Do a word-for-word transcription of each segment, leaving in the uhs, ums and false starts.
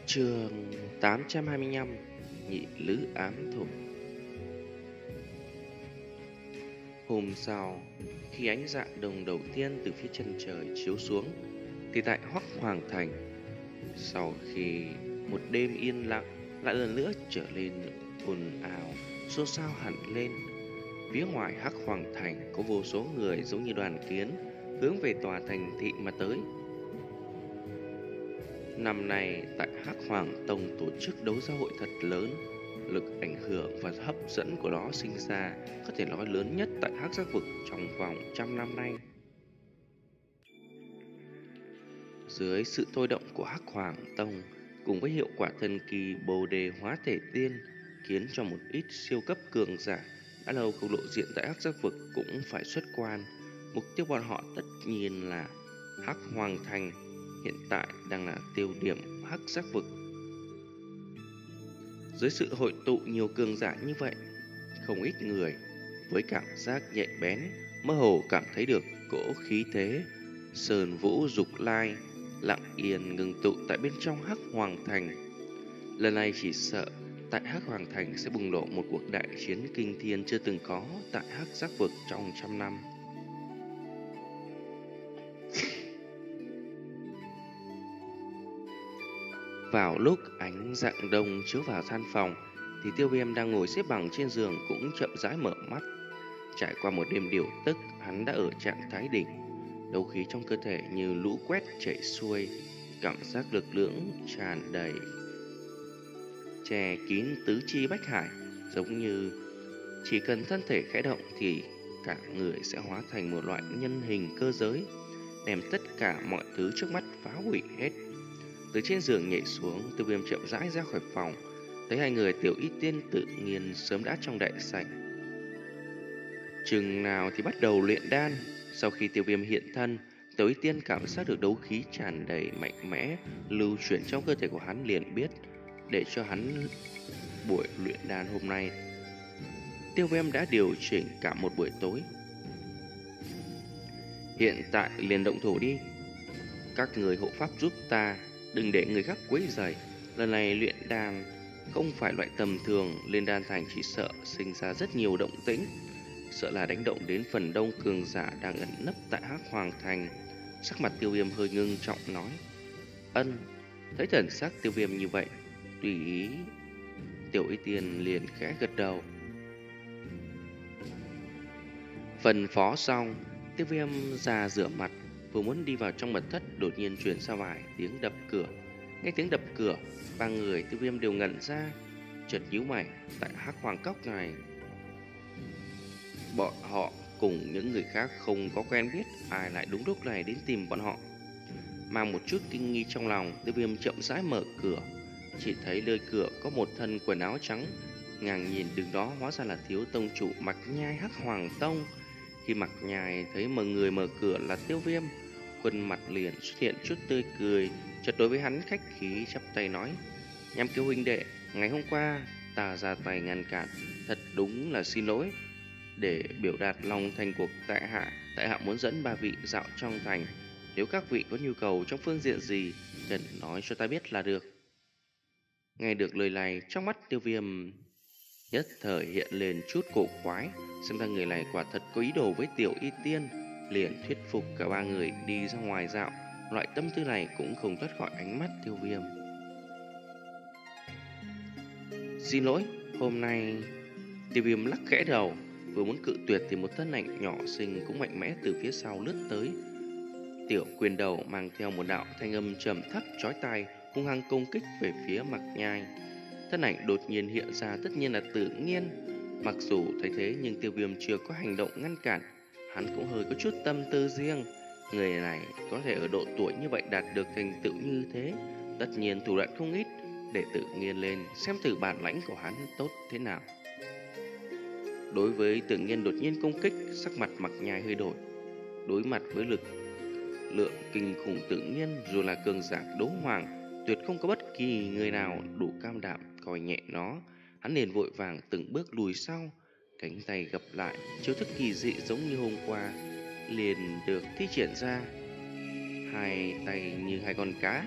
Chương tám trăm hai mươi lăm. Nhị lữ ám thủ. Hôm sau, khi ánh dạng đồng đầu tiên từ phía chân trời chiếu xuống, thì tại Hoắc Hoàng Thành, sau khi một đêm yên lặng lại lần nữa trở lên ồn ào, xôn xao hẳn lên. Phía ngoài Hắc Hoàng Thành có vô số người giống như đoàn kiến hướng về tòa thành thị mà tới. Năm nay tại Hắc Hoàng Tông tổ chức đấu giá hội thật lớn, lực ảnh hưởng và hấp dẫn của nó sinh ra có thể nói lớn nhất tại Hắc Giác Vực trong vòng trăm năm nay. Dưới sự thôi động của Hắc Hoàng Tông cùng với hiệu quả thần kỳ Bồ Đề Hóa Thể Tiên, khiến cho một ít siêu cấp cường giả đã lâu không lộ diện tại Hắc Giác Vực cũng phải xuất quan. Mục tiêu bọn họ tất nhiên là Hắc Hoàng Thành, hiện tại đang là tiêu điểm Hắc Giác Vực. Dưới sự hội tụ nhiều cường giả như vậy, không ít người với cảm giác nhạy bén mơ hồ cảm thấy được cỗ khí thế sơn vũ dục lai lặng yên ngừng tụ tại bên trong Hắc Hoàng Thành. Lần này chỉ sợ tại Hắc Hoàng Thành sẽ bùng nổ một cuộc đại chiến kinh thiên chưa từng có tại Hắc Giác Vực trong trăm năm. Vào lúc ánh rạng đông chiếu vào gian phòng, thì Tiêu Viêm đang ngồi xếp bằng trên giường cũng chậm rãi mở mắt. Trải qua một đêm điều tức, hắn đã ở trạng thái đỉnh, đấu khí trong cơ thể như lũ quét chảy xuôi, cảm giác lực lượng tràn đầy, che kín tứ chi bách hải, giống như chỉ cần thân thể khẽ động thì cả người sẽ hóa thành một loại nhân hình cơ giới, đem tất cả mọi thứ trước mắt phá hủy hết. Từ trên giường nhảy xuống, Tiêu Viêm chậm rãi ra khỏi phòng, thấy hai người Tiểu Y Tiên tự nhiên sớm đã trong đại sảnh. Chừng nào thì bắt đầu luyện đan. Sau khi Tiêu Viêm hiện thân, Tiểu Y Tiên cảm giác được đấu khí tràn đầy mạnh mẽ lưu chuyển trong cơ thể của hắn, liền biết để cho hắn buổi luyện đan hôm nay, Tiêu Viêm đã điều chỉnh cả một buổi tối. Hiện tại liền động thủ đi, các người hộ pháp giúp ta, đừng để người khác quấy rầy. Lần này luyện đan không phải loại tầm thường, lên đan thành chỉ sợ sinh ra rất nhiều động tĩnh, sợ là đánh động đến phần đông cường giả đang ẩn nấp tại Hắc Hoàng Thành. Sắc mặt Tiêu Viêm hơi ngưng trọng nói: Ân. Thấy thần sắc Tiêu Viêm như vậy, tùy ý, Tiểu Y Tiên liền khẽ gật đầu. Phân phó xong, Tiêu Viêm ra rửa mặt, vừa muốn đi vào trong mật thất, đột nhiên truyền ra vài tiếng đập cửa. Nghe tiếng đập cửa, ba người Tiêu Viêm đều ngẩn ra, chợt nhíu mày. Tại Hắc Hoàng Cốc này, bọn họ cùng những người khác không có quen biết, ai lại đúng lúc này đến tìm bọn họ? Mang một chút kinh nghi trong lòng, Tiêu Viêm chậm rãi mở cửa, chỉ thấy nơi cửa có một thân quần áo trắng, ngang nhìn đứng đó hóa ra là thiếu tông chủ Mạc Nhai Hắc Hoàng Tông. Khi Mạc Nhai thấy mọi người mở cửa là Tiêu Viêm, khuôn mặt liền xuất hiện chút tươi cười, chợt đối với hắn khách khí chắp tay nói: Nham Kiêu huynh đệ, ngày hôm qua ta ra tay ngăn cản, thật đúng là xin lỗi. Để biểu đạt lòng thành của tại hạ, tại hạ muốn dẫn ba vị dạo trong thành, nếu các vị có nhu cầu trong phương diện gì, cần nói cho ta biết là được. Nghe được lời này, trong mắt Tiêu Viêm nhất thời hiện lên chút cổ quái, xem ra người này quả thật có ý đồ với Tiểu Y Tiên, liền thuyết phục cả ba người đi ra ngoài dạo. Loại tâm tư này cũng không thoát khỏi ánh mắt Tiêu Viêm. Xin lỗi, hôm nay... Tiêu Viêm lắc khẽ đầu, vừa muốn cự tuyệt thì một thân ảnh nhỏ xinh cũng mạnh mẽ từ phía sau lướt tới. Tiểu quyền đầu mang theo một đạo thanh âm trầm thấp chói tai, hung hăng công kích về phía Mạc Nhai. Thân ảnh đột nhiên hiện ra tất nhiên là Tự Nhiên. Mặc dù thấy thế nhưng Tiêu Viêm chưa có hành động ngăn cản, hắn cũng hơi có chút tâm tư riêng. Người này có thể ở độ tuổi như vậy đạt được thành tựu như thế, tất nhiên thủ đoạn không ít, để Tự Nhiên lên xem thử bản lãnh của hắn tốt thế nào. Đối với Tự Nhiên đột nhiên công kích, sắc mặt Mạc Nhai hơi đổi. Đối mặt với lực lượng kinh khủng Tự Nhiên, dù là cường giả đấu hoàng, tuyệt không có bất kỳ người nào đủ cam đảm coi nhẹ nó. Hắn liền vội vàng từng bước lùi sau, cánh tay gập lại, chiêu thức kỳ dị giống như hôm qua liền được thi triển ra. Hai tay như hai con cá,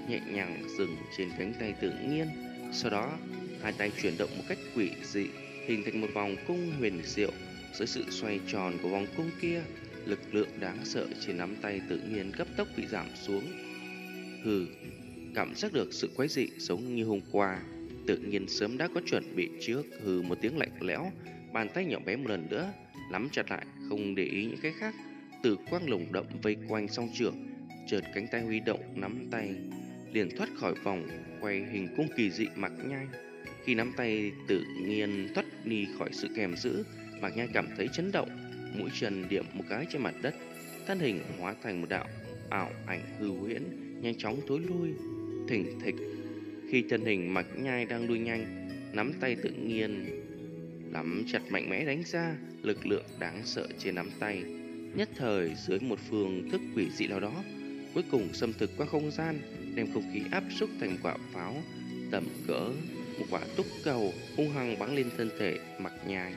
nhẹ nhàng dừng trên cánh tay Tự Nhiên. Sau đó, hai tay chuyển động một cách quỷ dị, hình thành một vòng cung huyền diệu. Dưới sự xoay tròn của vòng cung kia, lực lượng đáng sợ trên nắm tay Tự Nhiên cấp tốc bị giảm xuống. Hừ, cảm giác được sự quái dị giống như hôm qua. Tự Nhiên sớm đã có chuẩn bị trước. Hừ một tiếng lạnh lẽo, bàn tay nhỏ bé một lần nữa nắm chặt lại, không để ý những cái khác. Tử quang lồng đậm vây quanh song trưởng, chợt cánh tay huy động nắm tay liền thoát khỏi vòng quay hình cung kỳ dị Mạc Nhai. Khi nắm tay Tự Nhiên thoát đi khỏi sự kèm giữ, Mạc Nhai cảm thấy chấn động, mũi chân điểm một cái trên mặt đất, thân hình hóa thành một đạo ảo ảnh hư huyễn, nhanh chóng thối lui. Thình thịch, khi thân hình Mạc Nhai đang lui nhanh, nắm tay Tự Nhiên nắm chặt mạnh mẽ đánh ra, lực lượng đáng sợ trên nắm tay nhất thời dưới một phương thức quỷ dị nào đó, cuối cùng xâm thực qua không gian, đem không khí áp xúc thành quả pháo tầm cỡ một quả túc cầu, hung hăng bắn lên thân thể Mạc Nhai.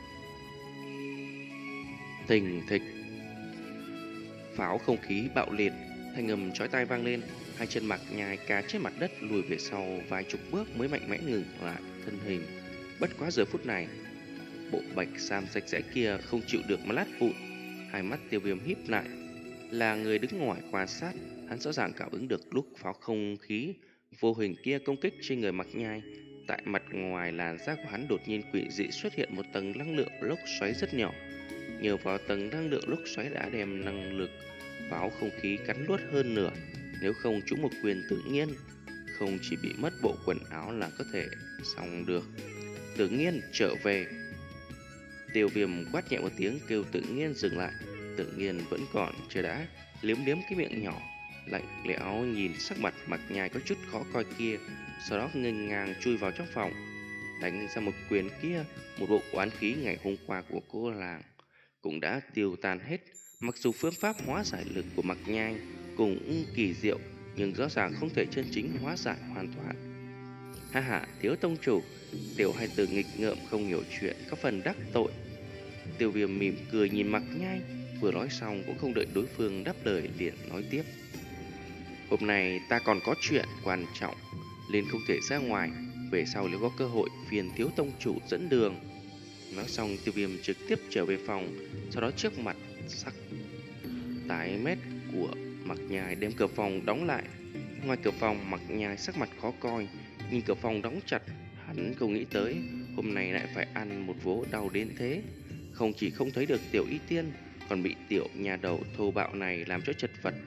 Thình thịch, pháo không khí bạo liệt, thanh âm chói tai vang lên. Hai chân Mạc Nhai cà trên mặt đất lùi về sau vài chục bước mới mạnh mẽ ngừng lại thân hình. Bất quá giờ phút này, bộ bạch sam sạch sẽ kia không chịu được mà lát vụn. Hai mắt Tiêu Viêm híp lại, là người đứng ngoài quan sát, hắn rõ ràng cảm ứng được lúc pháo không khí vô hình kia công kích trên người Mạc Nhai. Tại mặt ngoài làn da của hắn đột nhiên quỷ dị xuất hiện một tầng năng lượng lốc xoáy rất nhỏ. Nhờ vào tầng năng lượng lốc xoáy đã đem năng lực pháo không khí cắn nuốt hơn nửa. Nếu không trúng một quyền Tự Nhiên, không chỉ bị mất bộ quần áo là có thể xong được. Tự Nhiên trở về. Tiêu Viêm quát nhẹ một tiếng kêu Tự Nhiên dừng lại. Tự Nhiên vẫn còn chưa đã, liếm liếm cái miệng nhỏ, lạnh lẽo nhìn sắc mặt Mạc Nhai có chút khó coi kia, sau đó nghênh ngang chui vào trong phòng, đánh ra một quyền kia. Một bộ oán khí ngày hôm qua của cô làng cũng đã tiêu tan hết. Mặc dù phương pháp hóa giải lực của Mạc Nhai cũng kỳ diệu, nhưng rõ ràng không thể chân chính hóa giải hoàn toàn. Ha ha, Thiếu tông chủ, Tiểu hai từ nghịch ngợm không hiểu chuyện, có phần đắc tội. Tiêu Viêm mỉm cười nhìn Mạc Nhai, vừa nói xong cũng không đợi đối phương đáp lời liền nói tiếp. Hôm nay ta còn có chuyện quan trọng nên không thể ra ngoài, về sau nếu có cơ hội phiền Thiếu tông chủ dẫn đường. Nói xong Tiêu Viêm trực tiếp trở về phòng, sau đó trước mặt sắc tái mét của Mạc Nhai đem cửa phòng đóng lại. Ngoài cửa phòng, Mạc Nhai sắc mặt khó coi, nhìn cửa phòng đóng chặt, hắn không nghĩ tới hôm nay lại phải ăn một vố đau đến thế. Không chỉ không thấy được Tiểu Y Tiên, còn bị tiểu nhà đầu thô bạo này làm cho chật vật.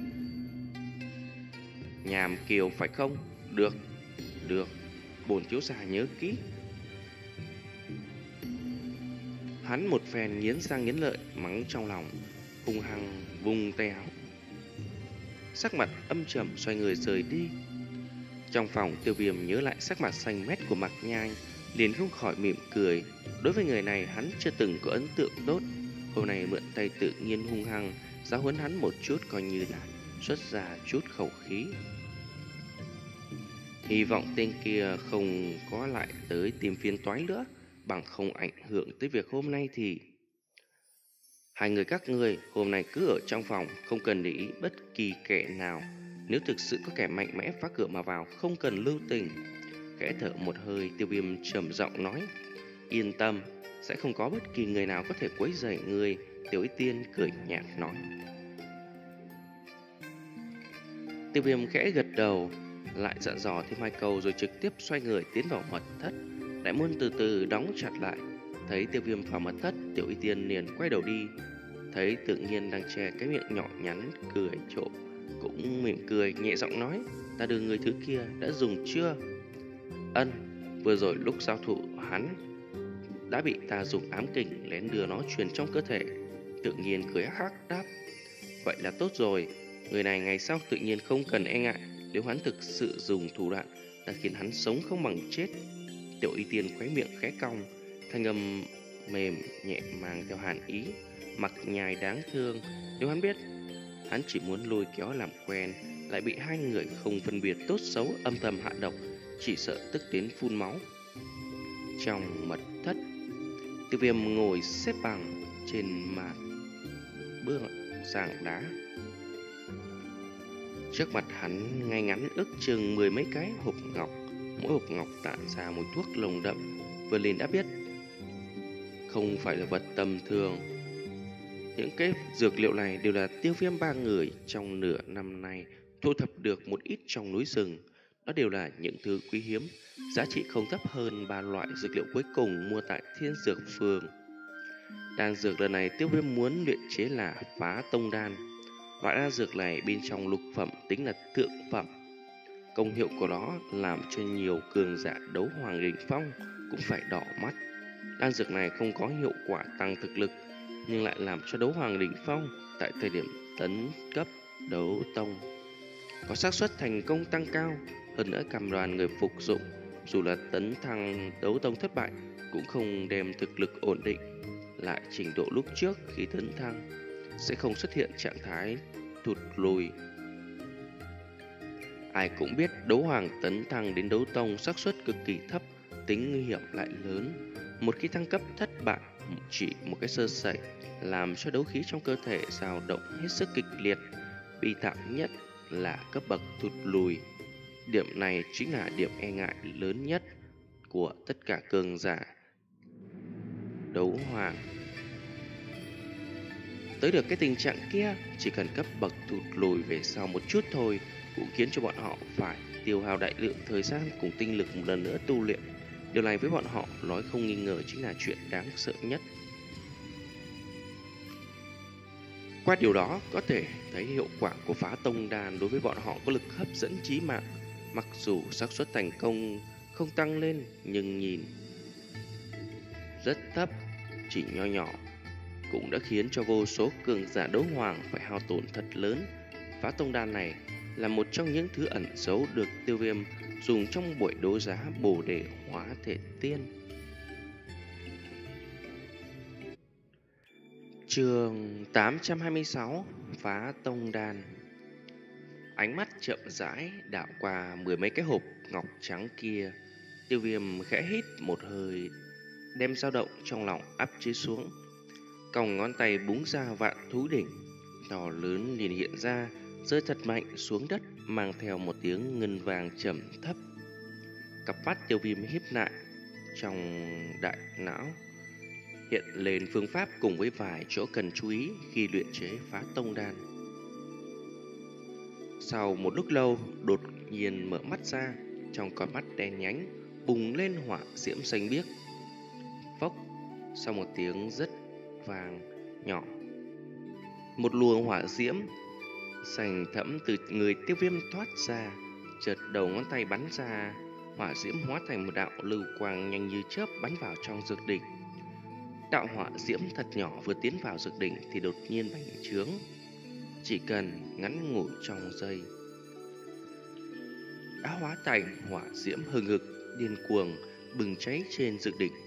Nhàm Kiều phải không? Được, được, bổn thiếu gia nhớ kỹ. Hắn một phen nghiến răng nghiến lợi, mắng trong lòng, hung hăng vung tay áo, sắc mặt âm trầm xoay người rời đi. Trong phòng, Tiêu Viêm nhớ lại sắc mặt xanh mét của Mạc Nhai, liền không khỏi mỉm cười. Đối với người này hắn chưa từng có ấn tượng tốt, hôm nay mượn tay Tự Nhiên hung hăng giáo huấn hắn một chút, coi như là xuất ra chút khẩu khí. Hy vọng tên kia không có lại tới tìm phiền toái nữa, bằng không ảnh hưởng tới việc hôm nay thì... Hai người các ngươi hôm nay cứ ở trong phòng, không cần để ý bất kỳ kẻ nào. Nếu thực sự có kẻ mạnh mẽ phá cửa mà vào, không cần lưu tình. Khẽ thở một hơi, Tiêu Viêm trầm giọng nói, yên tâm, sẽ không có bất kỳ người nào có thể quấy rầy ngươi. Tiểu Y Tiên cười nhạt nói. Tiêu Viêm khẽ gật đầu, lại dặn dò thêm hai câu rồi trực tiếp xoay người tiến vào mật thất. Đại môn từ từ đóng chặt lại. Thấy Tiêu Viêm vào mật thất, Tiểu Y Tiên liền quay đầu đi. Thấy Tự Nhiên đang che cái miệng nhỏ nhắn cười trộm, cũng mỉm cười nhẹ giọng nói, ta đưa người thứ kia đã dùng chưa? Ân, vừa rồi lúc giao thủ hắn đã bị ta dùng ám kình lén đưa nó truyền trong cơ thể. Tự Nhiên cười hắc hắc đáp, vậy là tốt rồi, người này ngày sau tự nhiên không cần e ngại. Nếu hắn thực sự dùng thủ đoạn, ta khiến hắn sống không bằng chết. Tiểu Y Tiên khóe miệng khẽ cong, thanh âm mềm nhẹ mang theo hàn ý. Mạc Nhai đáng thương, nếu hắn biết hắn chỉ muốn lôi kéo làm quen, lại bị hai người không phân biệt tốt xấu âm thầm hạ độc, chỉ sợ tức đến phun máu. Trong mật thất, Tiêu Viêm ngồi xếp bằng trên mặt bước giảng đá. Trước mặt hắn ngay ngắn ước chừng mười mấy cái hộp ngọc, mỗi hộp ngọc tản ra mùi thuốc nồng đậm, vừa nhìn đã biết không phải là vật tầm thường. Những cái dược liệu này đều là Tiêu Viêm ba người trong nửa năm nay thu thập được một ít trong núi rừng. Đó đều là những thứ quý hiếm, giá trị không thấp hơn ba loại dược liệu cuối cùng mua tại Thiên Dược Phường. Đan dược lần này Tiêu Viêm muốn luyện chế là Phá Tông Đan. Loại đan dược này bên trong lục phẩm tính là thượng phẩm. Công hiệu của nó làm cho nhiều cường giả đấu hoàng đỉnh phong cũng phải đỏ mắt. Đan dược này không có hiệu quả tăng thực lực, nhưng lại làm cho đấu hoàng đỉnh phong tại thời điểm tấn cấp đấu tông có xác suất thành công tăng cao. Hơn nữa cam đoan người phục dụng dù là tấn thăng đấu tông thất bại cũng không đem thực lực ổn định lại trình độ lúc trước khi tấn thăng, sẽ không xuất hiện trạng thái thụt lùi. Ai cũng biết đấu hoàng tấn thăng đến đấu tông xác suất cực kỳ thấp, tính nguy hiểm lại lớn. Một khi thăng cấp thất bại, chỉ một cái sơ sẩy làm cho đấu khí trong cơ thể dao động hết sức kịch liệt. Bi thảm nhất là cấp bậc thụt lùi. Điểm này chính là điểm e ngại lớn nhất của tất cả cường giả đấu hoàng. Tới được cái tình trạng kia, chỉ cần cấp bậc thụt lùi về sau một chút thôi cũng khiến cho bọn họ phải tiêu hao đại lượng thời gian cùng tinh lực một lần nữa tu luyện. Điều này với bọn họ nói không nghi ngờ chính là chuyện đáng sợ nhất. Qua điều đó có thể thấy hiệu quả của Phá Tông Đan đối với bọn họ có lực hấp dẫn chí mạng. Mặc dù xác suất thành công không tăng lên, nhưng nhìn rất thấp, chỉ nho nhỏ, cũng đã khiến cho vô số cường giả đấu hoàng phải hao tổn thật lớn. Phá Tông Đan này là một trong những thứ ẩn giấu được Tiêu Viêm dùng trong buổi đấu giá Bồ Đề Hóa Thể Tiên. Chương tám trăm hai mươi sáu, Phá Tông Đan. Ánh mắt chậm rãi đảo qua mười mấy cái hộp ngọc trắng kia, Tiêu Viêm khẽ hít một hơi, đem dao động trong lòng áp chế xuống. Còng ngón tay búng ra vạn thú đỉnh to lớn liền hiện ra, rơi thật mạnh xuống đất, mang theo một tiếng ngân vàng trầm thấp. Cặp mắt Tiêu Viêm híp lại, trong đại não hiện lên phương pháp cùng với vài chỗ cần chú ý khi luyện chế Phá Tông Đan. Sau một lúc lâu, đột nhiên mở mắt ra, trong con mắt đen nhánh bùng lên hỏa diễm xanh biếc. Phốc, sau một tiếng rất vàng nhỏ, một luồng hỏa diễm xanh thẫm từ người Tiêu Viêm thoát ra, chợt đầu ngón tay bắn ra, hỏa diễm hóa thành một đạo lưu quang nhanh như chớp bắn vào trong dược đỉnh. Đạo hỏa diễm thật nhỏ vừa tiến vào dược đỉnh thì đột nhiên bành trướng, chỉ cần ngắn ngủi trong giây đã hóa thành hỏa diễm hừng hực điên cuồng bừng cháy trên dược đỉnh.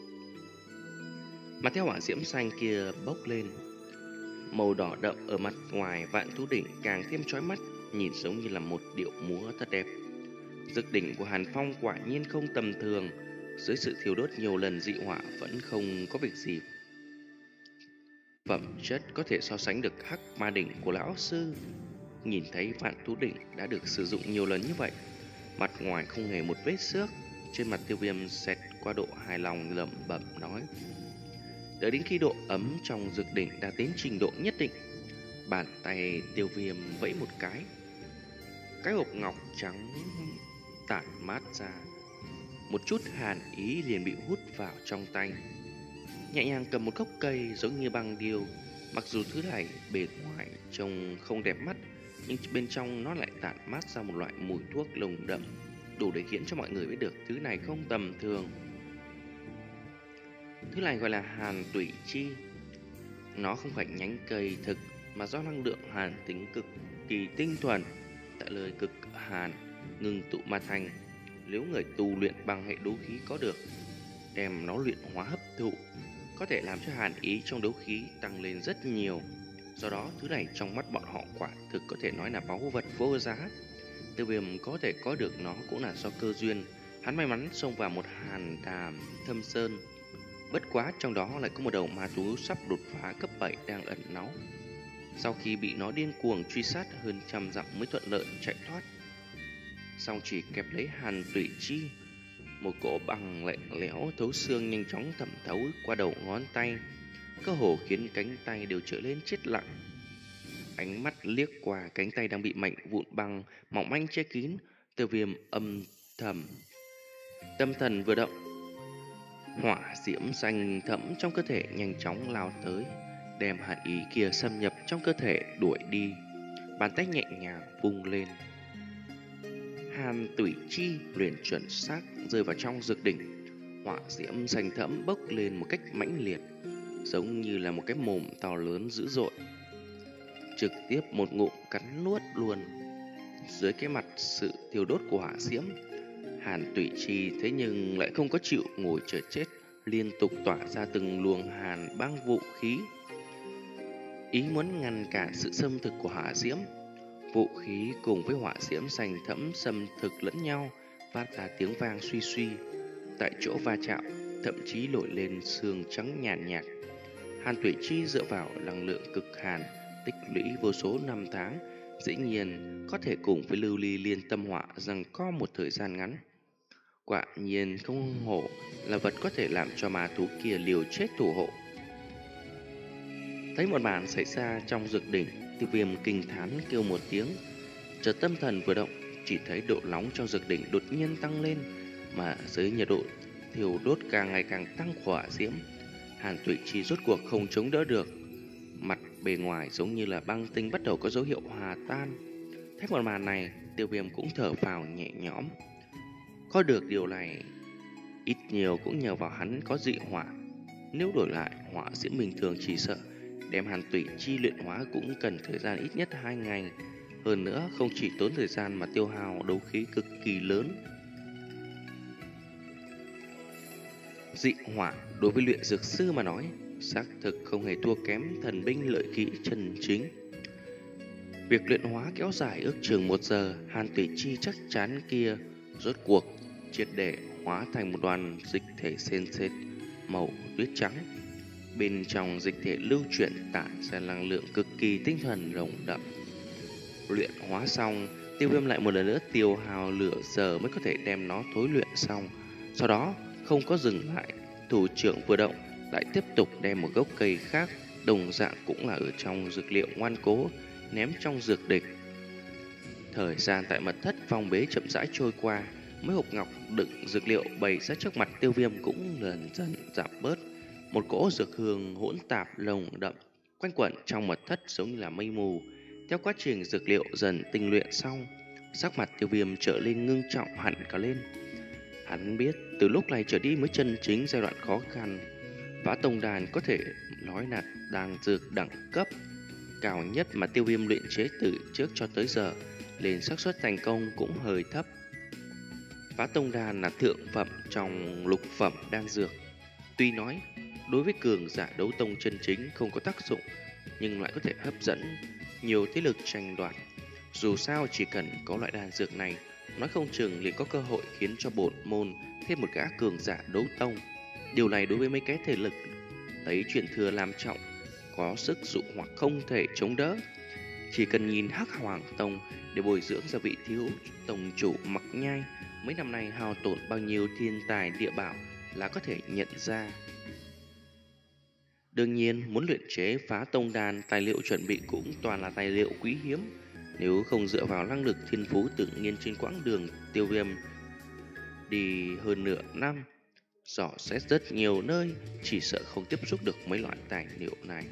Mà theo hỏa diễm xanh kia bốc lên, màu đỏ đậm ở mặt ngoài vạn thú đỉnh càng thêm chói mắt, nhìn giống như là một điệu múa thật đẹp. Dược đỉnh của Hàn Phong quả nhiên không tầm thường, dưới sự thiêu đốt nhiều lần dị hỏa vẫn không có việc gì. Phẩm chất có thể so sánh được Hắc Ma đỉnh của lão sư. Nhìn thấy vạn thú đỉnh đã được sử dụng nhiều lần như vậy, mặt ngoài không hề một vết xước, trên mặt Tiêu Viêm xẹt qua độ hài lòng, lẩm bẩm nói. Đợi đến khi độ ấm trong dược đỉnh đã đến trình độ nhất định, bàn tay Tiêu Viêm vẫy một cái, cái hộp ngọc trắng tản mát ra, một chút hàn ý liền bị hút vào trong tay. Nhẹ nhàng cầm một gốc cây giống như băng điêu, mặc dù thứ này bề ngoài trông không đẹp mắt, nhưng bên trong nó lại tản mát ra một loại mùi thuốc nồng đậm, đủ để khiến cho mọi người biết được thứ này không tầm thường. Thứ này gọi là hàn tủy chi. Nó không phải nhánh cây thực, mà do năng lượng hàn tính cực kỳ tinh thuần tại lời cực hàn ngừng tụ mà thành. Nếu người tu luyện bằng hệ đấu khí có được, đem nó luyện hóa hấp thụ, có thể làm cho hàn ý trong đấu khí tăng lên rất nhiều. Do đó thứ này trong mắt bọn họ quả thực có thể nói là báu vật vô giá. Tiêu Viêm có thể có được nó cũng là do cơ duyên. Hắn may mắn xông vào một hàn đàm thâm sơn, bất quá trong đó lại có một đầu ma thú sắp đột phá cấp bảy đang ẩn náu. Sau khi bị nó điên cuồng truy sát hơn trăm dặm mới thuận lợi chạy thoát. Song chỉ kẹp lấy Hàn Tủy Chi, một cỗ băng lạnh lẽo thấu xương nhanh chóng thẩm thấu qua đầu ngón tay, cơ hồ khiến cánh tay đều trở lên chết lặng. Ánh mắt liếc qua cánh tay đang bị mạnh vụn băng mỏng manh che kín, Tiêu Viêm âm thầm. Tâm thần vừa động, hỏa diễm xanh thẫm trong cơ thể nhanh chóng lao tới, đem hàn ý kia xâm nhập trong cơ thể đuổi đi. Bàn tay nhẹ nhàng vung lên, Hàn Tủy Chi liền chuẩn xác rơi vào trong dược đỉnh. Hỏa diễm xanh thẫm bốc lên một cách mãnh liệt, giống như là một cái mồm to lớn dữ dội, trực tiếp một ngụm cắn nuốt luôn. Dưới cái mặt sự thiêu đốt của hỏa diễm, Hàn Tủy Chi thế nhưng lại không có chịu ngồi chờ chết, liên tục tỏa ra từng luồng hàn băng vũ khí, ý muốn ngăn cản sự xâm thực của hỏa diễm. Vũ khí cùng với hỏa diễm xanh thẫm xâm thực lẫn nhau, phát ra tiếng vang suy suy. Tại chỗ va chạm, thậm chí nổi lên sương trắng nhàn nhạt, nhạt. Hàn Tủy Chi dựa vào năng lượng cực hàn tích lũy vô số năm tháng, dĩ nhiên có thể cùng với lưu ly liên tâm hỏa rằng có một thời gian ngắn. Quả nhiên không hổ là vật có thể làm cho ma thú kia liều chết thủ hộ. Thấy một màn xảy ra trong dược đỉnh, Tiêu Viêm kinh thán kêu một tiếng. Chợt tâm thần vừa động, chỉ thấy độ nóng trong dược đỉnh đột nhiên tăng lên, mà dưới nhiệt độ thiêu đốt càng ngày càng tăng của hỏa diễm, Hàn Tủy Chi rốt cuộc không chống đỡ được. Mặt bề ngoài giống như là băng tinh bắt đầu có dấu hiệu hòa tan. Thấy một màn này, Tiêu Viêm cũng thở phào nhẹ nhõm. Có được điều này, ít nhiều cũng nhờ vào hắn có dị hỏa. Nếu đổi lại hỏa diễm bình thường, chỉ sợ đem Hàn Tủy Chi luyện hóa cũng cần thời gian ít nhất hai ngày. Hơn nữa không chỉ tốn thời gian mà tiêu hao đấu khí cực kỳ lớn. Dị hỏa đối với luyện dược sư mà nói, xác thực không hề thua kém thần binh lợi kỹ chân chính. Việc luyện hóa kéo dài ước chừng một giờ, Hàn Tủy Chi chắc chắn kia rốt cuộc triệt để hóa thành một đoàn dịch thể sền sệt màu tuyết trắng. Bên trong dịch thể lưu chuyển tản ra năng lượng cực kỳ tinh thần rộng đậm. Luyện hóa xong, Tiêu Viêm lại một lần nữa tiêu hao lửa giờ mới có thể đem nó thối luyện xong. Sau đó không có dừng lại, thủ trưởng vừa động lại tiếp tục đem một gốc cây khác, đồng dạng cũng là ở trong dược liệu ngoan cố, ném trong dược địch. Thời gian tại mật thất phong bế chậm rãi trôi qua, mấy hộp ngọc đựng dược liệu bày ra trước mặt Tiêu Viêm cũng dần dần giảm bớt. Một cỗ dược hương hỗn tạp nồng đậm quanh quẩn trong mật thất giống như là mây mù. Theo quá trình dược liệu dần tinh luyện xong, sắc mặt Tiêu Viêm trở lên ngưng trọng hẳn cả lên. Hắn biết từ lúc này trở đi mới chân chính giai đoạn khó khăn. Vã Tông Đàn có thể nói là đan dược đẳng cấp cao nhất mà Tiêu Viêm luyện chế từ trước cho tới giờ, nên xác suất thành công cũng hơi thấp. Vã Tông Đàn là thượng phẩm trong lục phẩm đan dược. Tuy nói đối với cường giả đấu tông chân chính không có tác dụng, nhưng lại có thể hấp dẫn nhiều thế lực tranh đoạt. Dù sao chỉ cần có loại đan dược này, nói không chừng liền có cơ hội khiến cho bổn môn thêm một gã cường giả đấu tông. Điều này đối với mấy cái thể lực lấy chuyện thừa làm trọng, có sức dụ hoặc không thể chống đỡ. Chỉ cần nhìn Hắc Hoàng Tông để bồi dưỡng ra vị thiếu tông chủ Mặc Nhai mấy năm nay hao tổn bao nhiêu thiên tài địa bảo là có thể nhận ra. Đương nhiên, muốn luyện chế Phá Tông Đan, tài liệu chuẩn bị cũng toàn là tài liệu quý hiếm. Nếu không dựa vào năng lực thiên phú tự nhiên trên quãng đường Tiêu Viêm đi hơn nửa năm, dò xét rất nhiều nơi, chỉ sợ không tiếp xúc được mấy loại tài liệu này.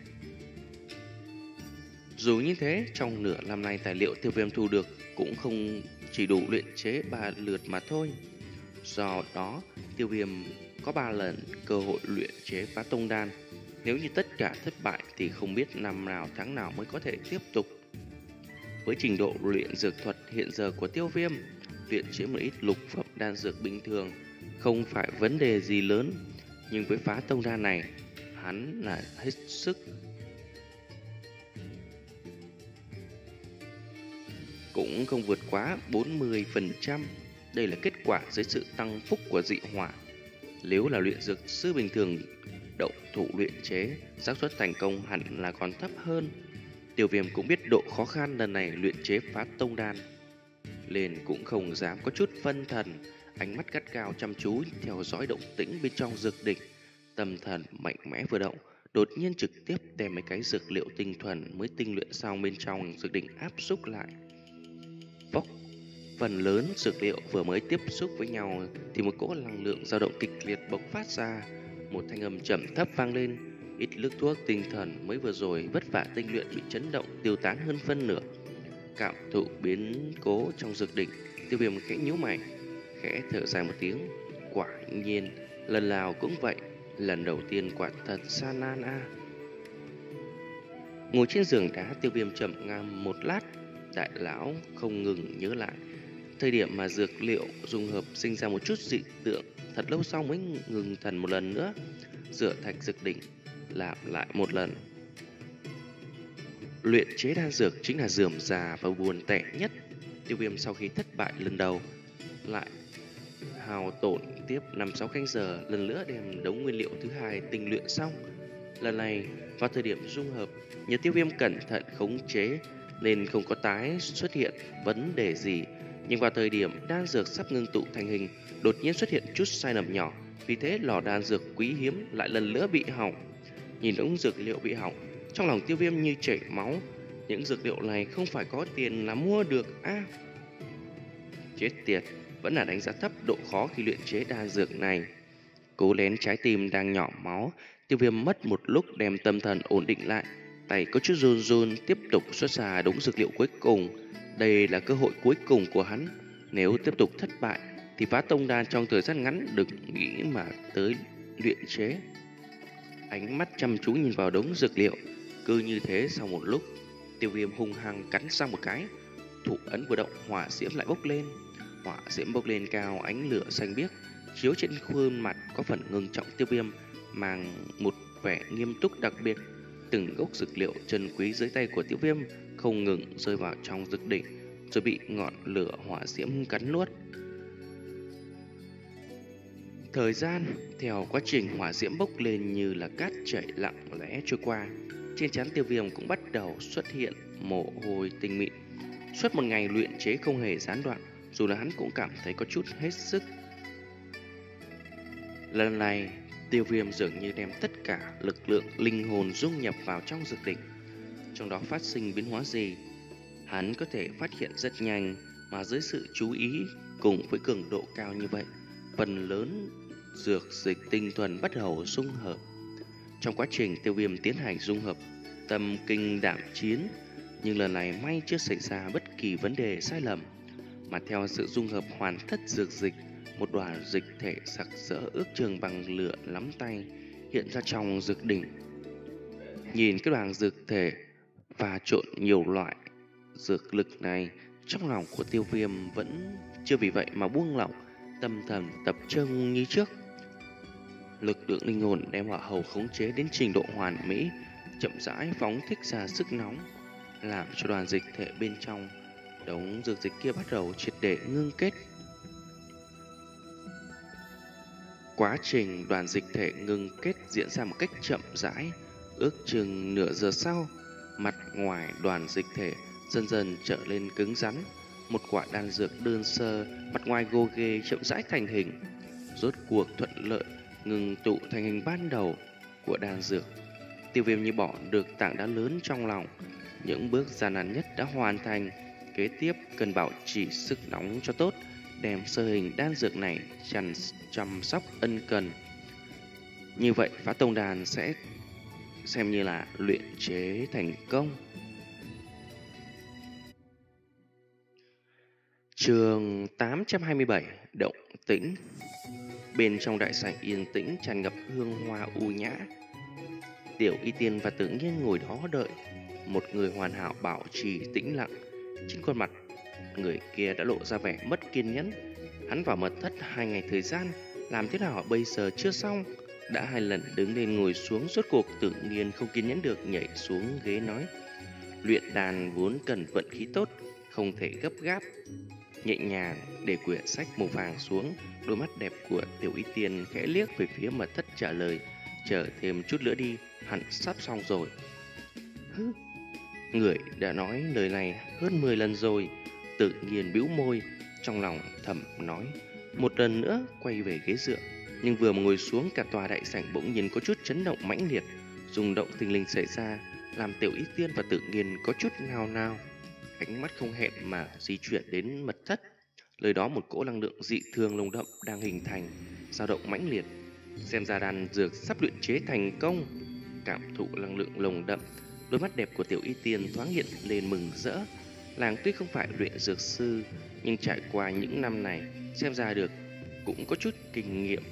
Dù như thế, trong nửa năm nay tài liệu Tiêu Viêm thu được cũng không chỉ đủ luyện chế ba lượt mà thôi. Do đó, Tiêu Viêm có ba lần cơ hội luyện chế Phá Tông Đan. Nếu như tất cả thất bại thì không biết năm nào tháng nào mới có thể tiếp tục. Với trình độ luyện dược thuật hiện giờ của Tiêu Viêm, luyện chế một ít lục phẩm đan dược bình thường không phải vấn đề gì lớn. Nhưng với Phá Tông Đan này, hắn là hết sức cũng không vượt quá bốn mươi phần trăm. Đây là kết quả dưới sự tăng phúc của dị hỏa. Nếu là luyện dược sư bình thường động thủ luyện chế, xác suất thành công hẳn là còn thấp hơn. Tiêu Viêm cũng biết độ khó khăn lần này luyện chế phá tông đan, liền cũng không dám có chút phân thần, ánh mắt gắt gao chăm chú theo dõi động tĩnh bên trong dược đỉnh. Tâm thần mạnh mẽ vừa động, đột nhiên trực tiếp đem mấy cái dược liệu tinh thuần mới tinh luyện xong bên trong dược đỉnh áp xúc lại. Phốc, phần lớn dược liệu vừa mới tiếp xúc với nhau thì một cỗ năng lượng dao động kịch liệt bộc phát ra, một thanh âm trầm thấp vang lên, ít nước thuốc tinh thần mới vừa rồi vất vả tinh luyện bị chấn động tiêu tán hơn phân nửa. Cảm thụ biến cố trong dược đỉnh, Tiêu Viêm khẽ nhíu mày, khẽ thở dài một tiếng. Quả nhiên, lần nào cũng vậy, lần đầu tiên quả thật gian nan a. Ngồi trên giường đá, Tiêu Viêm trầm ngâm một lát, đại lão không ngừng nhớ lại thời điểm mà dược liệu dung hợp sinh ra một chút dị tượng, thật lâu sau mới ngừng thần một lần nữa, rửa thạch dược đỉnh, làm lại một lần. Luyện chế đan dược chính là rườm rà và buồn tẻ nhất. Tiêu Viêm sau khi thất bại lần đầu lại hao tổn tiếp năm sáu canh giờ lần nữa đem đống nguyên liệu thứ hai tinh luyện xong. Lần này vào thời điểm dung hợp, nhờ Tiêu Viêm cẩn thận khống chế nên không có tái xuất hiện vấn đề gì, nhưng vào thời điểm đan dược sắp ngưng tụ thành hình, đột nhiên xuất hiện chút sai lầm nhỏ, vì thế lò đan dược quý hiếm lại lần nữa bị hỏng. Nhìn đống dược liệu bị hỏng, trong lòng Tiêu Viêm như chảy máu. Những dược liệu này không phải có tiền là mua được a. À, chết tiệt, vẫn là đánh giá thấp độ khó khi luyện chế đan dược này. Cố nén trái tim đang nhỏ máu, Tiêu Viêm mất một lúc đem tâm thần ổn định lại, tay có chút run run tiếp tục xuất ra đống dược liệu cuối cùng. Đây là cơ hội cuối cùng của hắn, nếu tiếp tục thất bại thì phá tông đan trong thời gian ngắn đừng nghĩ mà tới luyện chế. Ánh mắt chăm chú nhìn vào đống dược liệu, cứ như thế sau một lúc, Tiêu Viêm hung hăng cắn sang một cái, thủ ấn vừa động, hỏa diễm lại bốc lên. Hỏa diễm bốc lên cao, ánh lửa xanh biếc chiếu trên khuôn mặt có phần ngưng trọng Tiêu Viêm, mang một vẻ nghiêm túc đặc biệt. Từng gốc dược liệu chân quý dưới tay của Tiêu Viêm không ngừng rơi vào trong dược đỉnh, rồi bị ngọn lửa hỏa diễm cắn nuốt. Thời gian theo quá trình hỏa diễm bốc lên như là cát chảy lặng lẽ trôi qua, trên trán Tiêu Viêm cũng bắt đầu xuất hiện mồ hôi tinh mịn. Suốt một ngày luyện chế không hề gián đoạn, dù là hắn cũng cảm thấy có chút hết sức. Lần này, Tiêu Viêm dường như đem tất cả lực lượng linh hồn dung nhập vào trong dược đỉnh. Trong đó phát sinh biến hóa gì, hắn có thể phát hiện rất nhanh, mà dưới sự chú ý cùng với cường độ cao như vậy, phần lớn dược dịch tinh thuần bắt đầu dung hợp. Trong quá trình Tiêu Viêm tiến hành dung hợp, tâm kinh đảm chiến, nhưng lần này may chưa xảy ra bất kỳ vấn đề sai lầm, mà theo sự dung hợp hoàn tất dược dịch, một đoàn dịch thể sặc sỡ ước chừng bằng lửa nắm tay hiện ra trong dược đỉnh. Nhìn cái đoàn dược thể và trộn nhiều loại dược lực này, trong lòng của Tiêu Viêm vẫn chưa vì vậy mà buông lỏng, tâm thần tập trung như trước. Lực lượng linh hồn đem hỏa hầu khống chế đến trình độ hoàn mỹ, chậm rãi phóng thích ra sức nóng, làm cho đoàn dịch thể bên trong đống dược dịch kia bắt đầu triệt để ngưng kết. Quá trình đoàn dịch thể ngưng kết diễn ra một cách chậm rãi, ước chừng nửa giờ sau, mặt ngoài đoàn dịch thể dần dần trở lên cứng rắn. Một quả đan dược đơn sơ, mặt ngoài gồ ghề chậm rãi thành hình, rốt cuộc thuận lợi ngừng tụ thành hình ban đầu của đan dược. Tiêu Viêm như bỏ được tảng đá lớn trong lòng, những bước gian nan nhất đã hoàn thành. Kế tiếp cần bảo trì sức nóng cho tốt, đem sơ hình đan dược này chăm chăm sóc ân cần. Như vậy phá tông đan sẽ xem như là luyện chế thành công. Chương tám trăm hai mươi bảy, động tĩnh. Bên trong đại sảnh yên tĩnh tràn ngập hương hoa u nhã. Tiểu Y Tiên và Tử Nghiên ngồi đó đợi, một người hoàn hảo bảo trì tĩnh lặng. Trên khuôn mặt người kia đã lộ ra vẻ mất kiên nhẫn. Hắn vào mật thất hai ngày thời gian, làm thế nào bây giờ chưa xong? Đã hai lần đứng lên ngồi xuống, rốt cuộc Tử Nghiên không kiên nhẫn được nhảy xuống ghế nói: luyện đàn vốn cần vận khí tốt, không thể gấp gáp. Nhẹ nhàng để quyển sách màu vàng xuống, đôi mắt đẹp của Tiểu Y Tiên khẽ liếc về phía mật thất trả lời: chờ thêm chút nữa đi, hẳn sắp xong rồi. Hứ. Người đã nói lời này hơn mười lần rồi. Tự nhiên bĩu môi, trong lòng thầm nói, một lần nữa quay về ghế dựa. Nhưng vừa ngồi xuống, cả tòa đại sảnh bỗng nhiên có chút chấn động mãnh liệt, rung động thình lình xảy ra, làm Tiểu Y Tiên và Tự Nhiên có chút nao nao, ánh mắt không hẹn mà di chuyển đến mật thất. Nơi đó một cỗ năng lượng dị thường nồng đậm đang hình thành, dao động mãnh liệt. Xem ra đan dược sắp luyện chế thành công. Cảm thụ năng lượng nồng đậm, đôi mắt đẹp của Tiểu Y Tiên thoáng hiện lên mừng rỡ. Nàng tuy không phải luyện dược sư, nhưng trải qua những năm này, xem ra được cũng có chút kinh nghiệm.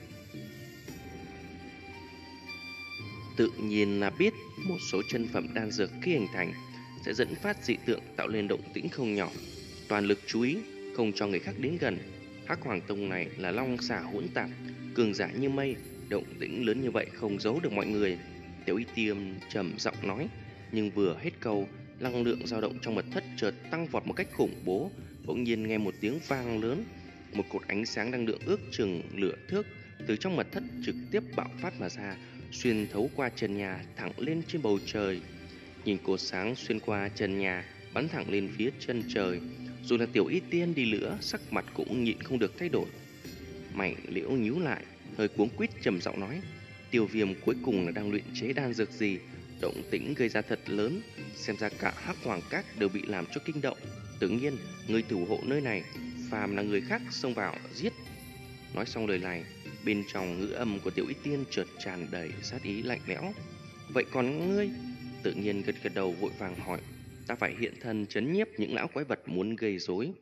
Tự nhiên là biết một số chân phẩm đan dược khi hình thành sẽ dẫn phát dị tượng, tạo lên động tĩnh không nhỏ. Toàn lực chú ý, không cho người khác đến gần. Hắc Hoàng Tông này là long xà hỗn tạp, cường giả như mây, động tĩnh lớn như vậy không giấu được mọi người. Tiểu Y Tiên trầm giọng nói, nhưng vừa hết câu, năng lượng dao động trong mật thất chợt tăng vọt một cách khủng bố. Bỗng nhiên nghe một tiếng vang lớn, một cột ánh sáng năng lượng ước chừng nửa thước từ trong mật thất trực tiếp bạo phát mà ra, xuyên thấu qua trần nhà thẳng lên trên bầu trời. Nhìn cột sáng xuyên qua trần nhà bắn thẳng lên phía chân trời, dù là Tiểu Y Tiên đi nữa, sắc mặt cũng nhịn không được thay đổi. Mày liễu nhíu lại, hơi cuống quýt trầm giọng nói, Tiêu Viêm cuối cùng là đang luyện chế đan dược gì? Động tĩnh gây ra thật lớn, xem ra cả Hắc Hoàng Các đều bị làm cho kinh động. Tự nhiên, người thủ hộ nơi này, phàm là người khác xông vào giết. Nói xong lời này, bên trong ngữ âm của Tiểu Y Tiên chợt tràn đầy sát ý lạnh lẽo. Vậy còn ngươi? Tự nhiên gật gật đầu vội vàng hỏi, ta phải hiện thân trấn nhiếp những lão quái vật muốn gây rối.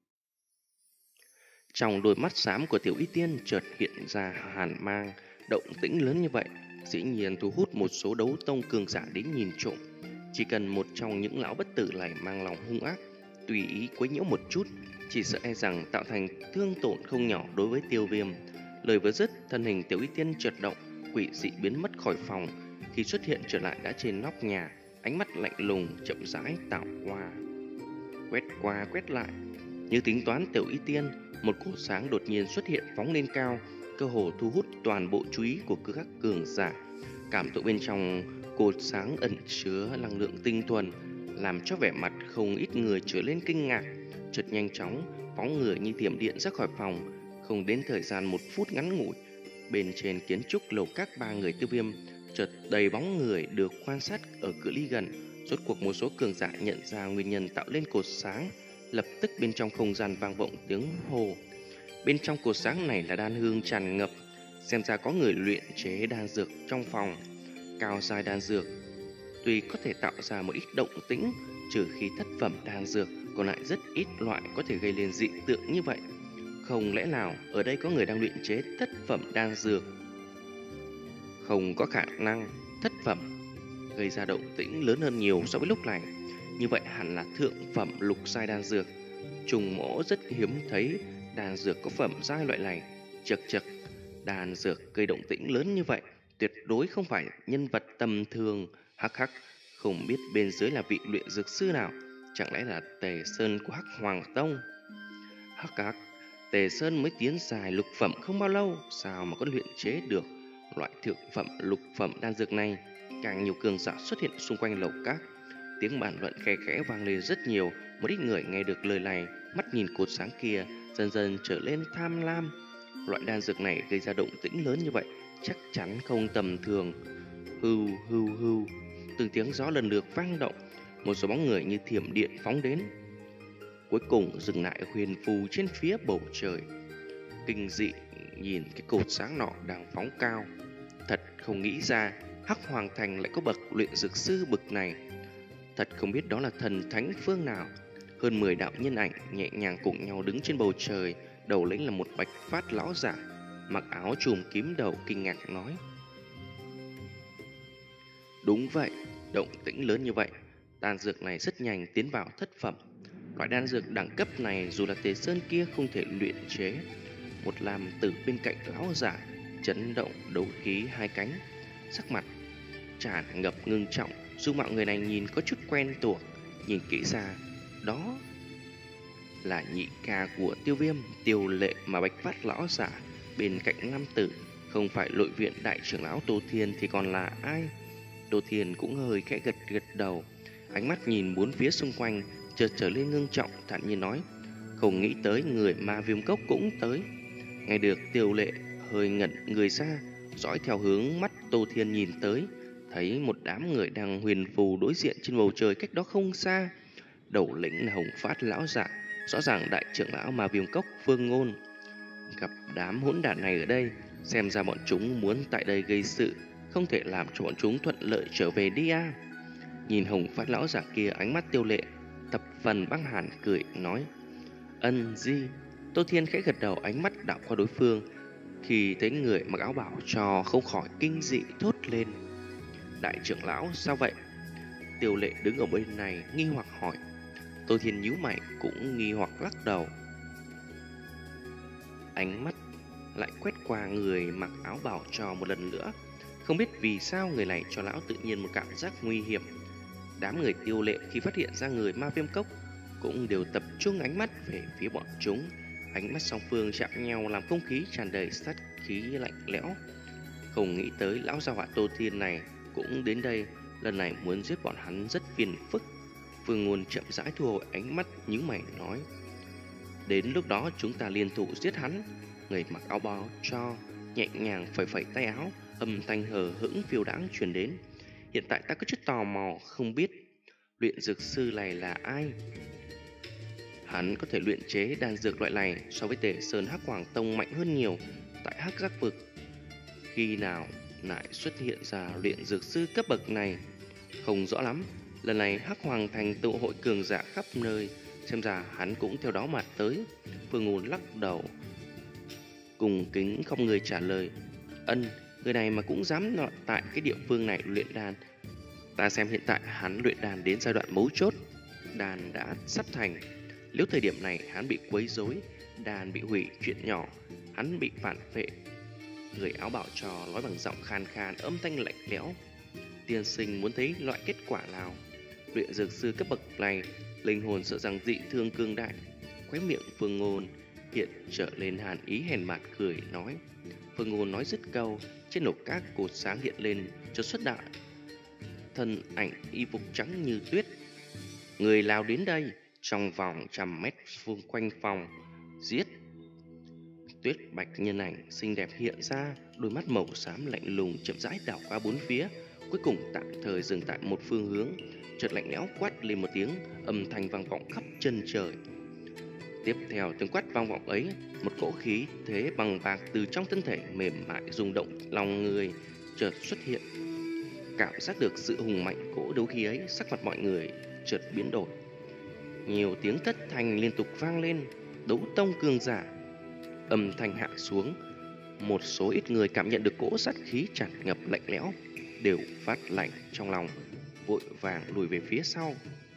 Trong đôi mắt xám của Tiểu Y Tiên chợt hiện ra hàn mang. Động tĩnh lớn như vậy dĩ nhiên thu hút một số đấu tông cường giả đến nhìn trộm. Chỉ cần một trong những lão bất tử này mang lòng hung ác, tùy ý quấy nhiễu một chút, chỉ sợ e rằng tạo thành thương tổn không nhỏ đối với Tiêu Viêm. Lời vừa dứt, thân hình Tiểu Y Tiên chợt động, quỷ dị biến mất khỏi phòng. Khi xuất hiện trở lại đã trên nóc nhà, ánh mắt lạnh lùng chậm rãi tạo qua, quét qua quét lại. Như tính toán Tiểu Y Tiên, một cột sáng đột nhiên xuất hiện phóng lên cao, cơ hồ thu hút toàn bộ chú ý của các cường giả. Cảm thụ bên trong cột sáng ẩn chứa năng lượng tinh thuần, làm cho vẻ mặt không ít người trở lên kinh ngạc. Chợt nhanh chóng phóng người như thiểm điện ra khỏi phòng. Không đến thời gian một phút ngắn ngủi, bên trên kiến trúc lầu các ba người Tiêu Viêm chợt đầy bóng người được quan sát ở cự ly gần. Rốt cuộc một số cường giả nhận ra nguyên nhân tạo lên cột sáng, lập tức bên trong không gian vang vọng tiếng hô. Bên trong cột sáng này là đan hương tràn ngập, xem ra có người luyện chế đan dược trong phòng. Cao giai đan dược tuy có thể tạo ra một ít động tĩnh, trừ khi thất phẩm đan dược, còn lại rất ít loại có thể gây lên dị tượng như vậy. Không lẽ nào ở đây có người đang luyện chế thất phẩm đan dược? Không có khả năng. Thất phẩm gây ra động tĩnh lớn hơn nhiều so với lúc này. Như vậy hẳn là thượng phẩm lục giai đan dược. Trùng mỗ rất hiếm thấy đan dược có phẩm giai loại này. Chật chật, đan dược gây động tĩnh lớn như vậy tuyệt đối không phải nhân vật tầm thường. Hắc hắc, không biết bên dưới là vị luyện dược sư nào, chẳng lẽ là Tề Sơn của Hắc Hoàng Tông? Hắc hắc, Tề Sơn mới tiến dài lục phẩm không bao lâu, sao mà có luyện chế được loại thượng phẩm lục phẩm đan dược này? Càng nhiều cường giả xuất hiện xung quanh lầu các, tiếng bàn luận khe khẽ vang lên rất nhiều. Một ít người nghe được lời này, mắt nhìn cột sáng kia, dần dần trở lên tham lam. Loại đan dược này gây ra động tĩnh lớn như vậy, chắc chắn không tầm thường. Hưu hưu hưu, từng tiếng gió lần lượt vang động, một số bóng người như thiểm điện phóng đến, cuối cùng dừng lại huyền phù trên phía bầu trời. Kinh dị nhìn cái cột sáng nọ đang phóng cao, thật không nghĩ ra Hắc Hoàng Thành lại có bậc luyện dược sư bậc này. Thật không biết đó là thần thánh phương nào. Hơn mười đạo nhân ảnh nhẹ nhàng cùng nhau đứng trên bầu trời, đầu lĩnh là một bạch phát lão giả, mặc áo trùm kiếm đầu kinh ngạc nói: đúng vậy, động tĩnh lớn như vậy, đan dược này rất nhanh tiến vào thất phẩm. Loại đan dược đẳng cấp này dù là Tề Sơn kia không thể luyện chế. Một làm tử bên cạnh lão giả chấn động đấu khí hai cánh, sắc mặt tràn ngập ngưng trọng. Dung mạo người này nhìn có chút quen thuộc, nhìn kỹ ra đó là nhị ca của Tiêu Viêm, Tiêu Lệ, mà bạch phát lão giả bên cạnh nam tử không phải nội viện đại trưởng lão Tô Thiên thì còn là ai? Tô Thiên cũng hơi khẽ gật gật đầu. ánh mắt nhìn bốn phía xung quanh, chợt trở lên ngưng trọng, thản nhiên nói: "Không nghĩ tới người ma viêm cốc cũng tới." Nghe được Tiêu Lệ hơi ngẩn người ra, dõi theo hướng mắt Tô Thiên nhìn tới, thấy một đám người đang huyền phù đối diện trên bầu trời cách đó không xa. Đầu lĩnh là Hồng Phát lão giả, rõ ràng đại trưởng lão ma viêm cốc Phương Ngôn. Gặp đám hỗn đản này ở đây, xem ra bọn chúng muốn tại đây gây sự, không thể làm cho bọn chúng thuận lợi trở về đi a. Nhìn Hồng Phát lão giả kia, ánh mắt Tiêu Lệ tập phần băng hàn cười nói: "Ân Di." Tô Thiên khẽ gật đầu, ánh mắt đảo qua đối phương, khi thấy người mặc áo bảo cho không khỏi kinh dị thốt lên: "Đại trưởng lão sao vậy?" Tiêu Lệ đứng ở bên này nghi hoặc hỏi. Tô Thiên nhíu mày cũng nghi hoặc lắc đầu, ánh mắt lại quét qua người mặc áo bảo cho một lần nữa. Không biết vì sao người này cho lão tự nhiên một cảm giác nguy hiểm. Đám người Tiêu Lệ khi phát hiện ra người ma viêm cốc cũng đều tập trung ánh mắt về phía bọn chúng. Ánh mắt song phương chạm nhau làm không khí tràn đầy sát khí lạnh lẽo. Không nghĩ tới lão gia họa Tô Thiên này cũng đến đây, lần này muốn giết bọn hắn rất phiền phức. Phương Ngôn chậm rãi thu hồi ánh mắt, nhướng mày nói: "Đến lúc đó chúng ta liên thủ giết hắn." Người mặc áo bào cho nhẹ nhàng phẩy phẩy tay áo, âm thanh hờ hững phiêu đãng truyền đến: "Hiện tại ta có chút tò mò, không biết luyện dược sư này là ai? Hắn có thể luyện chế đan dược loại này so với Tề Sơn Hắc Hoàng Tông mạnh hơn nhiều. Tại Hắc Giác Vực, khi nào lại xuất hiện ra luyện dược sư cấp bậc này? Không rõ lắm. Lần này Hắc Hoàng thành tụ hội cường giả khắp nơi, xem ra hắn cũng theo đó mà tới." Phương Ngôn lắc đầu, cùng kính không người trả lời: "Ân, người này mà cũng dám nọ tại cái địa phương này luyện đan. Ta xem hiện tại hắn luyện đan đến giai đoạn mấu chốt, đan đã sắp thành. Nếu thời điểm này hắn bị quấy rối, đan bị hủy, chuyện nhỏ, hắn bị phản phệ." Người áo bảo trò nói bằng giọng khan khan, âm thanh lạnh lẽo: "Tiên sinh muốn thấy loại kết quả nào? Luyện dược sư cấp bậc này, linh hồn sợ rằng dị thương cương đại." Khóe miệng Phương Ngôn hiện trở lên hàn ý, hèn mạt cười nói. Phương Ngôn nói dứt câu, trên lục các cột sáng hiện lên cho xuất đại thân ảnh y phục trắng như tuyết. Người lao đến đây, trong vòng trăm mét xung quanh phòng giết. Tuyết bạch nhân ảnh xinh đẹp hiện ra, đôi mắt màu xám lạnh lùng chậm rãi đảo qua bốn phía, cuối cùng tạm thời dừng tại một phương hướng, chợt lạnh lẽo quát lên một tiếng, âm thanh vang vọng khắp chân trời. Tiếp theo tiếng quát vang vọng ấy, một cỗ khí thế bằng bạc từ trong thân thể mềm mại rung động lòng người chợt xuất hiện. Cảm giác được sự hùng mạnh cỗ đấu khí ấy, sắc mặt mọi người chợt biến đổi. Nhiều tiếng thất thanh liên tục vang lên. Đấu tông cường giả. Âm thanh hạ xuống, một số ít người cảm nhận được cỗ sát khí tràn ngập lạnh lẽo, đều phát lạnh trong lòng, vội vàng lùi về phía sau.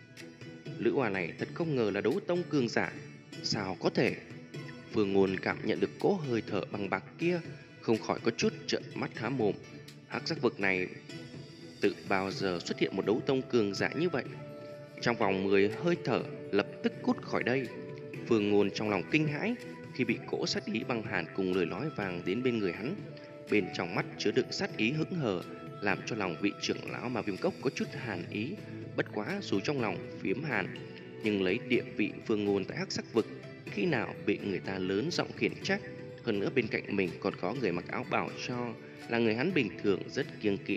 Lữ Hoa này thật không ngờ là đấu tông cường giả, sao có thể? Phương Ngôn cảm nhận được cỗ hơi thở bằng bạc kia, không khỏi có chút trợn mắt há mồm. Hắc Giác Vực này tự bao giờ xuất hiện một đấu tông cường giả như vậy? Trong vòng mười hơi thở lập tức cút khỏi đây. Phương Ngôn trong lòng kinh hãi khi bị cỗ sát ý băng hàn cùng lời nói vàng đến bên người hắn. Bên trong mắt chứa đựng sát ý hững hờ, làm cho lòng vị trưởng lão mà Viêm Cốc có chút hàn ý. Bất quá dù trong lòng phiếm hàn, nhưng lấy địa vị Phương Ngôn tại Hắc Giác Vực, khi nào bị người ta lớn giọng khiển trách. Hơn nữa bên cạnh mình còn có người mặc áo bảo cho, là người hắn bình thường rất kiêng kỵ.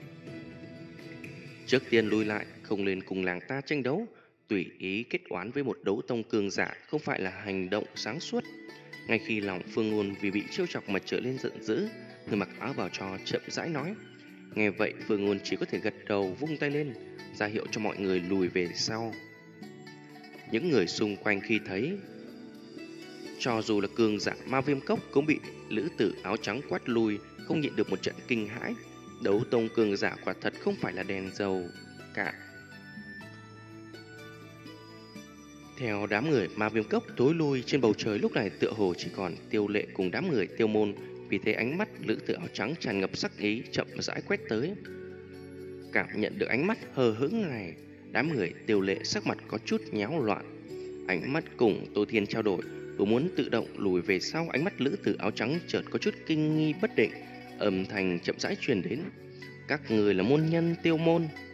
Trước tiên lui lại, không nên cùng làng ta tranh đấu. Tùy ý kết oán với một đấu tông cường giả không phải là hành động sáng suốt. Ngay khi lòng Phương Ngôn vì bị trêu chọc mà trở lên giận dữ, người mặc áo bào cho chậm rãi nói. Nghe vậy Phương Ngôn chỉ có thể gật đầu vung tay lên, ra hiệu cho mọi người lùi về sau. Những người xung quanh khi thấy, cho dù là cường giả ma Viêm Cốc cũng bị lữ tử áo trắng quát lui, không nhịn được một trận kinh hãi. Đấu tông cường giả quả thật không phải là đèn dầu cả. Theo đám người ma Viêm Cốc tối lui, trên bầu trời lúc này tựa hồ chỉ còn Tiêu Lệ cùng đám người Tiêu Môn. Vì thế ánh mắt lữ tử áo trắng tràn ngập sắc ý chậm rãi quét tới. Cảm nhận được ánh mắt hờ hững này, đám người Tiêu Lệ sắc mặt có chút nháo loạn. Ánh mắt cùng Tô Thiên trao đổi, vừa muốn tự động lùi về sau, ánh mắt lữ tử áo trắng chợt có chút kinh nghi bất định, âm thanh chậm rãi truyền đến. Các người là môn nhân Tiêu Môn.